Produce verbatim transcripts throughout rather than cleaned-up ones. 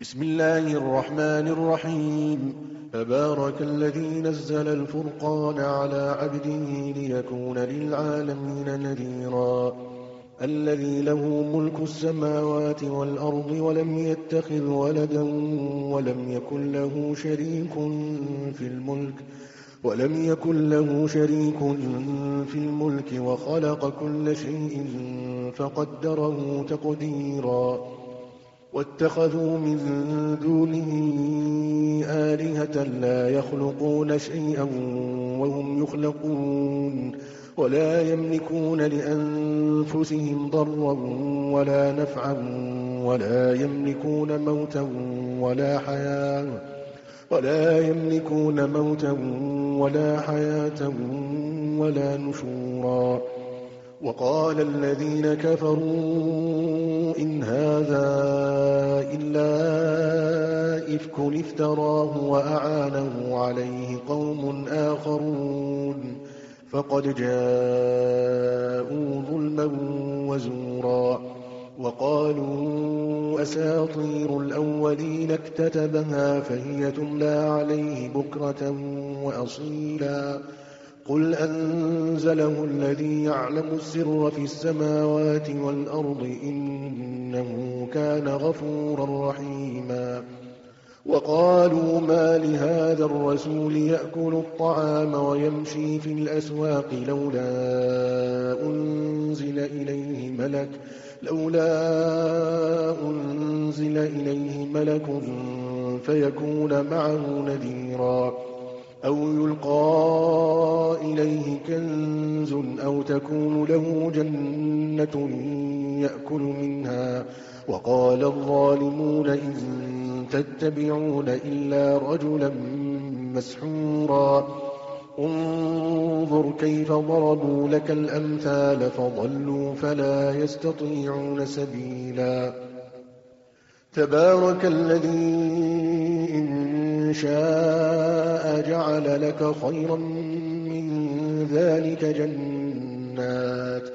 بسم الله الرحمن الرحيم. تبارك الذي نزل الفرقان على عبده ليكون للعالمين نذيرا. الذي له ملك السماوات والأرض ولم يتخذ ولدا ولم يكن له شريك في الملك ولم يكن له شريك في الملك وخلق كل شيء فقدره تقديرا. واتخذوا من دونه آلهة لا يخلقون شيئا وهم يخلقون ولا يملكون لأنفسهم ضرا ولا نفعا ولا يملكون موتا ولا حياة ولا يملكون موتا ولا حياة ولا نشورا. وقال الذين كفروا إن هذا إلا إفك افتراه وأعانه عليه قوم آخرون فقد جاءوا ظلما وزورا. وقالوا أساطير الأولين اكتتبها فهي تملى عليه بكرة وأصيلا. قل أنزله الذي يعلم السر في السماوات والأرض إنه كان غفورا رحيما. وقالوا ما لهذا الرسول يأكل الطعام ويمشي في الأسواق لولا أنزل إليه ملك لولا أنزل إليه ملك فيكون معه نذيرا أو يلقى إليه كنز أو تكون له جنة يأكل منها. وقال الظالمون إن تتبعون إلا رجلا مسحورا. انظر كيف ضربوا لك الأمثال فضلوا فلا يستطيعون سبيلا. تبارك الذي إن شاء جعل لك خيرا من ذلك جنات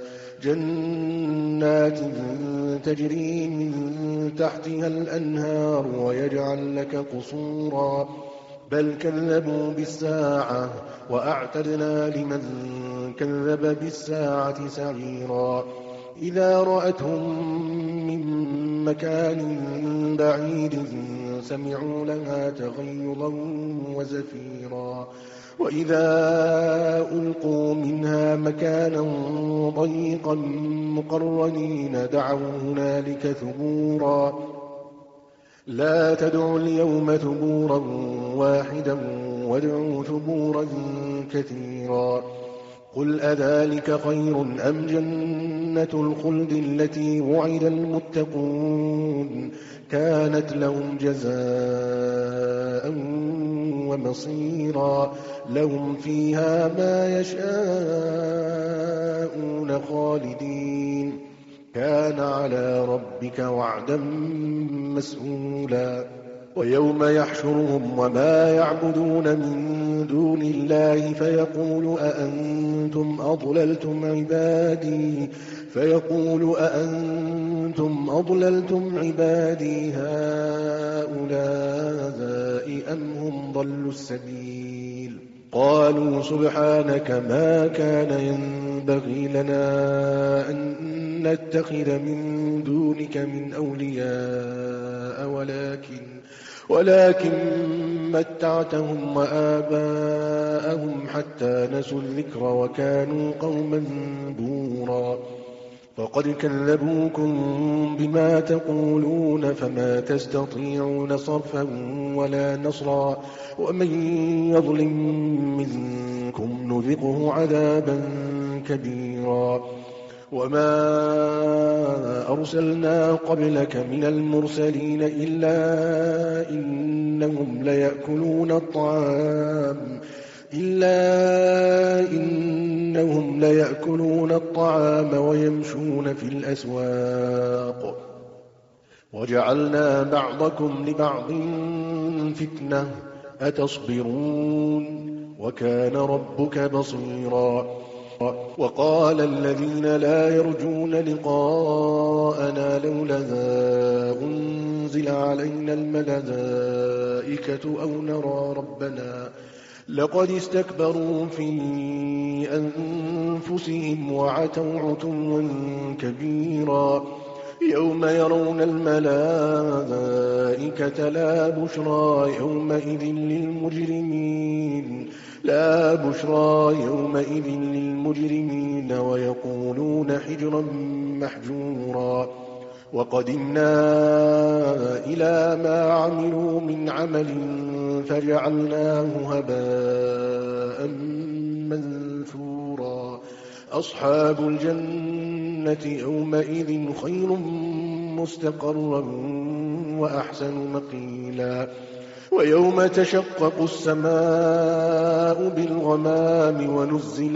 جنات تجري من تحتها الأنهار ويجعل لك قصورا. بل كذبوا بالساعة وأعتدنا لمن كذب بالساعة سعيرا. إذا رأتهم من مكان بعيد سمعوا لها تغيظا وزفيرا. وإذا ألقوا منها مكانا ضيقا مقرنين دعوا هنالك ثبورا. لا تدعوا اليوم ثبورا واحدا وادعوا ثبورا كثيرا. قل أذلك خير أم جنة الخلد التي وعد المتقون كانت لهم جزاء ومصيرا. لهم فيها ما يشاءون خالدين كان على ربك وعدا مسئولا. ويوم يحشرهم وما يعبدون من دون الله فيقول أأنتم أضللتم عبادي فيقول أأنتم أضللتم عبادي هؤلاء أم هم ضلوا السبيل. قالوا سبحانك ما كان ينبغي لنا أن نتخذ من دونك من أولياء ولكن ولكن متعتهم وآباءهم حتى نسوا الذكر وكانوا قوما بورا. فقد كذبوكم بما تقولون فما تستطيعون صرفا ولا نصرا. ومن يظلم منكم نذقه عذابا كبيرا. وما أرسلنا قبلك من المرسلين إلا إنهم ليأكلون الطعام إلا إنهم ليأكلون الطعام ويمشون في الأسواق وجعلنا بعضكم لبعض فتنة أتصبرون وكان ربك بصيرا. وقال الذين لا يرجون لقاءنا لولا تنزل علينا الملائكة أو نرى ربنا لقد استكبروا في أنفسهم وعتوا عتوا كبيرا يوم يرون الملائكة لا بشرى يومئذ للمجرمين لا بشرى يومئذ للمجرمين ويقولون حجرا محجورا وقدمنا إلى ما عملوا من عمل فجعلناه هباء منثورا أصحاب الجنة يومئذ خير مستقرا وأحسن مقيلا ويوم تشقق السماء بالغمام ونزل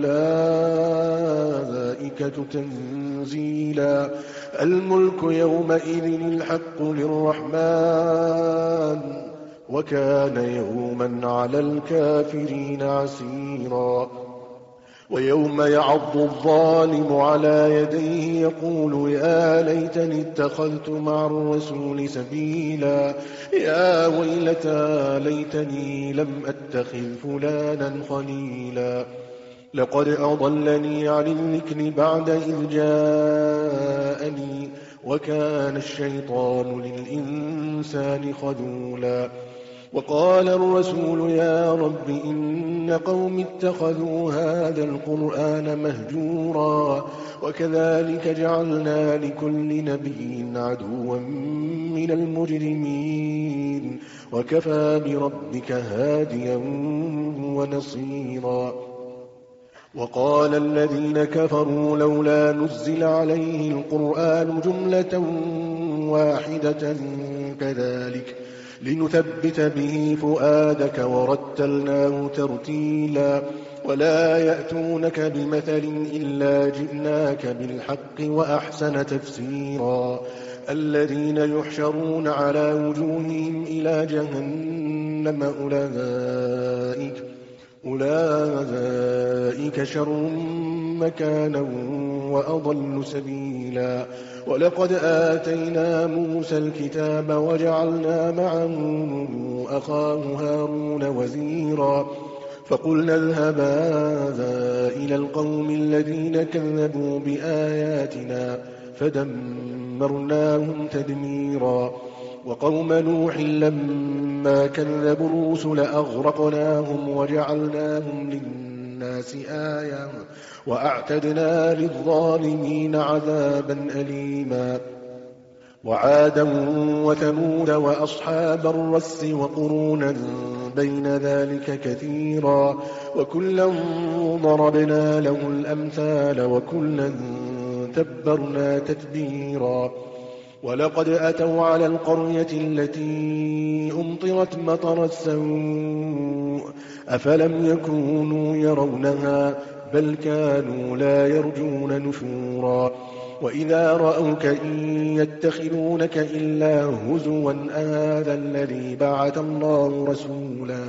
الملائكة تنزيلا الملك يومئذ الحق للرحمن وكان يوما على الكافرين عسيرا ويوم يعض الظالم على يديه يقول يا ليتني اتخذت مع الرسول سبيلا يا ويلتى ليتني لم أتخذ فلانا خليلا لقد أضلني عن الذكر بعد إذ جاءني وكان الشيطان للإنسان خذولا وقال الرسول يا رب إن قوم اتخذوا هذا القرآن مهجورا وكذلك جعلنا لكل نبي عدوا من المجرمين وكفى بربك هاديا ونصيرا وقال الذين كفروا لولا نزل عليه القرآن جملة واحدة كذلك لنثبت به فؤادك ورتلناه ترتيلا ولا يأتونك بمثل إلا جئناك بالحق وأحسن تفسيرا الذين يحشرون على وجوههم إلى جهنم أولئك أولئك شر مكانا وأضل سبيلا ولقد آتينا موسى الكتاب وجعلنا معه أخاه هارون وزيرا فقلنا اذهبا إلى القوم الذين كذبوا بآياتنا فدمرناهم تدميرا وقوم نوح لما كذبوا الرسل أغرقناهم وجعلناهم للناس آية وأعتدنا للظالمين عذابا أليما وعادا وثمود وأصحاب الرس وقرونا بين ذلك كثيرا وكلا ضربنا له الأمثال وكلا تبرنا تتبيرا ولقد أتوا على القرية التي أمطرت مطر السوء أفلم يكونوا يرونها بل كانوا لا يرجون نشورا وإذا رأوك إن يتخذونك إلا هزوا أهذا الذي بعث الله رسولا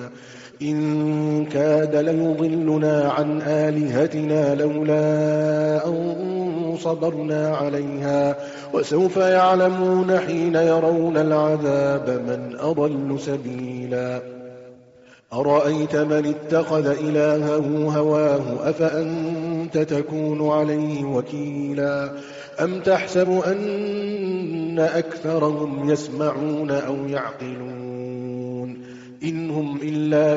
إن كاد ليضلنا عن آلهتنا لولا أن صبرنا عليها وسوف يعلمون حين يرون العذاب من أضل سبيلا أرأيت من اتخذ إلهه هواه أفأنت تكون عليه وكيلا أم تحسب أن أكثرهم يسمعون أو يعقلون إن هم إلا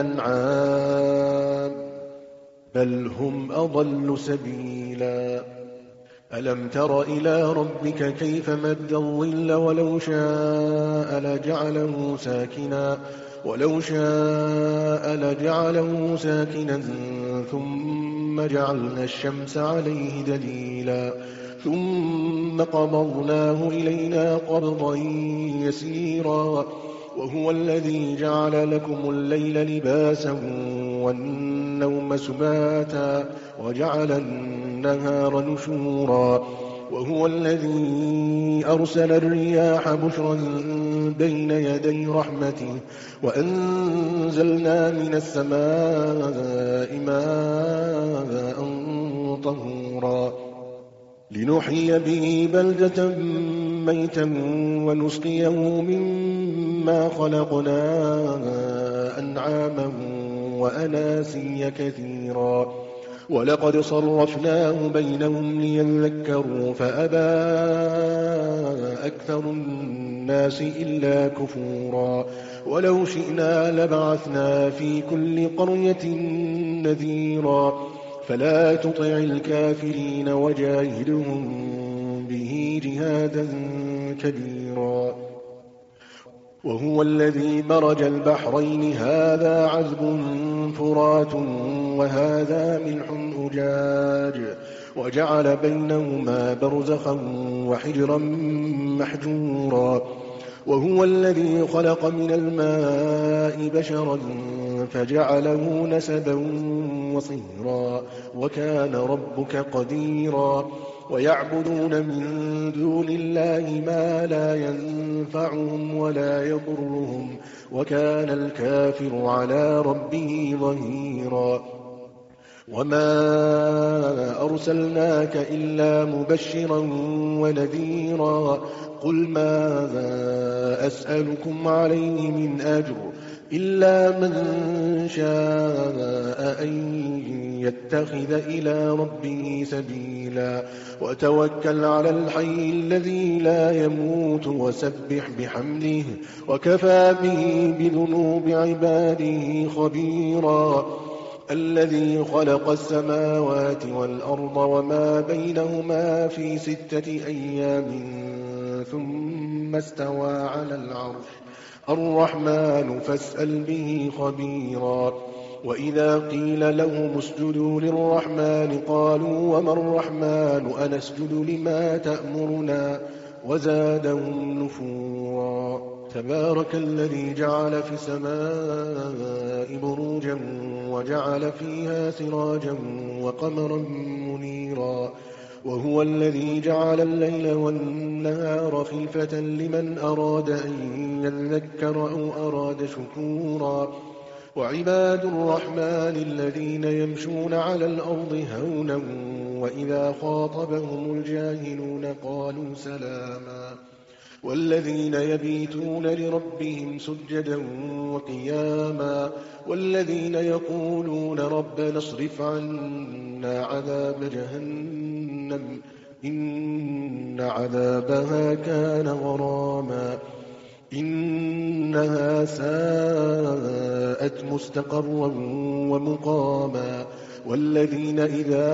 كالأنعام بل هم أضل سبيلا ألم تر إلى ربك كيف مد الظل ولو شاء لجعله ساكنا ولو شاء لجعله ساكنا ثم جعلنا الشمس عليه دليلا ثم قبضناه إلينا قبضا يسيرا وهو الذي جعل لكم الليل لباسا والنوم سباتا وجعل النهار نشورا وهو الذي أرسل الرياح بشرا بين يدي رحمته وأنزلنا من السماء ماء طهورا لنحيي به بلدة ميتا ونسقيه مما خلقنا أنعاما وأناسيا كثيرا ولقد صرفناه بينهم ليذكروا فأبى أكثر الناس إلا كفورا ولو شئنا لبعثنا في كل قرية نذيرا فلا تطع الكافرين وجاهدهم به جهادا كبيرا وهو الذي مرج البحرين هذا عذب فرات وهذا ملح أجاج وجعل بينهما برزخا وحجرا محجورا وهو الذي خلق من الماء بشرا فجعله نسبا وصهرا وكان ربك قديرا ويعبدون من دون الله ما لا ينفعهم ولا يضرهم وكان الكافر على ربه ظهيرا وما أرسلناك إلا مبشرا ونذيرا قل ماذا أسألكم عليه من أجر إلا من شاء أن يتخذ إلى ربه سبيلا وتوكل على الحي الذي لا يموت وسبح بحمده وكفى به بذنوب عباده خبيرا الذي خلق السماوات والأرض وما بينهما في ستة أيام ثم استوى على العرش الرحمن فاسأل به خبيرا وإذا قيل لهم اسجدوا للرحمن قالوا وما الرحمن أنسجد لما تأمرنا وزادهم نفورا تبارك الذي جعل في السماء بروجا وجعل فيها سراجا وقمرا منيرا وهو الذي جعل الليل والنهار خلفة لمن أراد أن يذكر أو أراد شكورا وعباد الرحمن الذين يمشون على الأرض هونا وإذا خاطبهم الجاهلون قالوا سلاما والذين يبيتون لربهم سجدا وقياما والذين يقولون ربنا اصرف عنا عذاب جهنم إن عذابها كان غراما إنها ساءت مستقرا ومقاما والذين إذا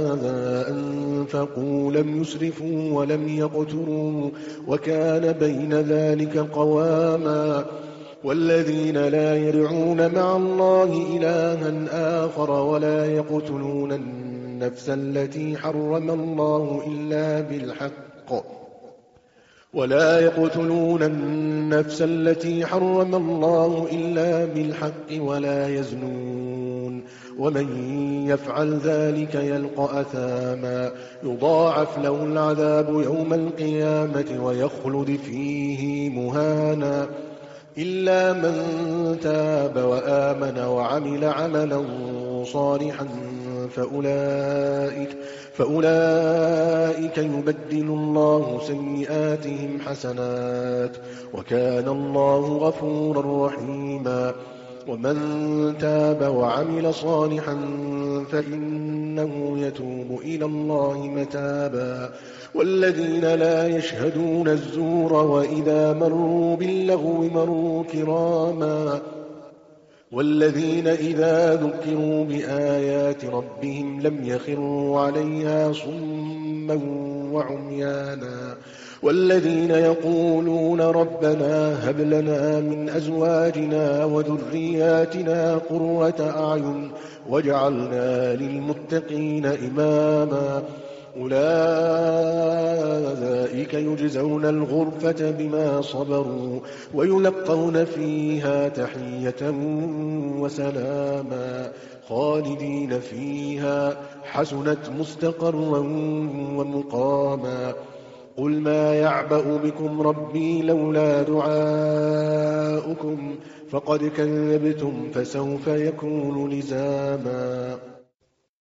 أنفقوا لم يسرفوا ولم يقتروا وكان بين ذلك قواما والذين لا يدعون مع الله إلها آخر ولا يقتلون النفس التي حرم الله إلا بالحق ولا يقتلون النفس التي حرم الله إلا بالحق ولا يزنون ومن يفعل ذلك يلقى أثاما يضاعف له العذاب يوم القيامة ويخلد فيه مهانا إلا من تاب وآمن وعمل عملا صالحا فأولئك, فأولئك يبدل الله سيئاتهم حسنات وكان الله غفورا رحيما ومن تاب وعمل صالحا فإنه يتوب إلى الله متابا والذين لا يشهدون الزور وإذا مروا باللغو مروا كراما والذين إذا ذكروا بآيات ربهم لم يخروا عليها صما وعميانا والذين يقولون ربنا هب لنا من أزواجنا وذرياتنا قرة أعين واجعلنا للمتقين إماما أولئك يجزون الغرفة بما صبروا ويلقون فيها تحية وسلاما خالدين فيها حسنت مستقرا ومقاما قل ما يعبأ بكم ربي لولا دعاؤكم فقد كذبتم فسوف يكون لزاما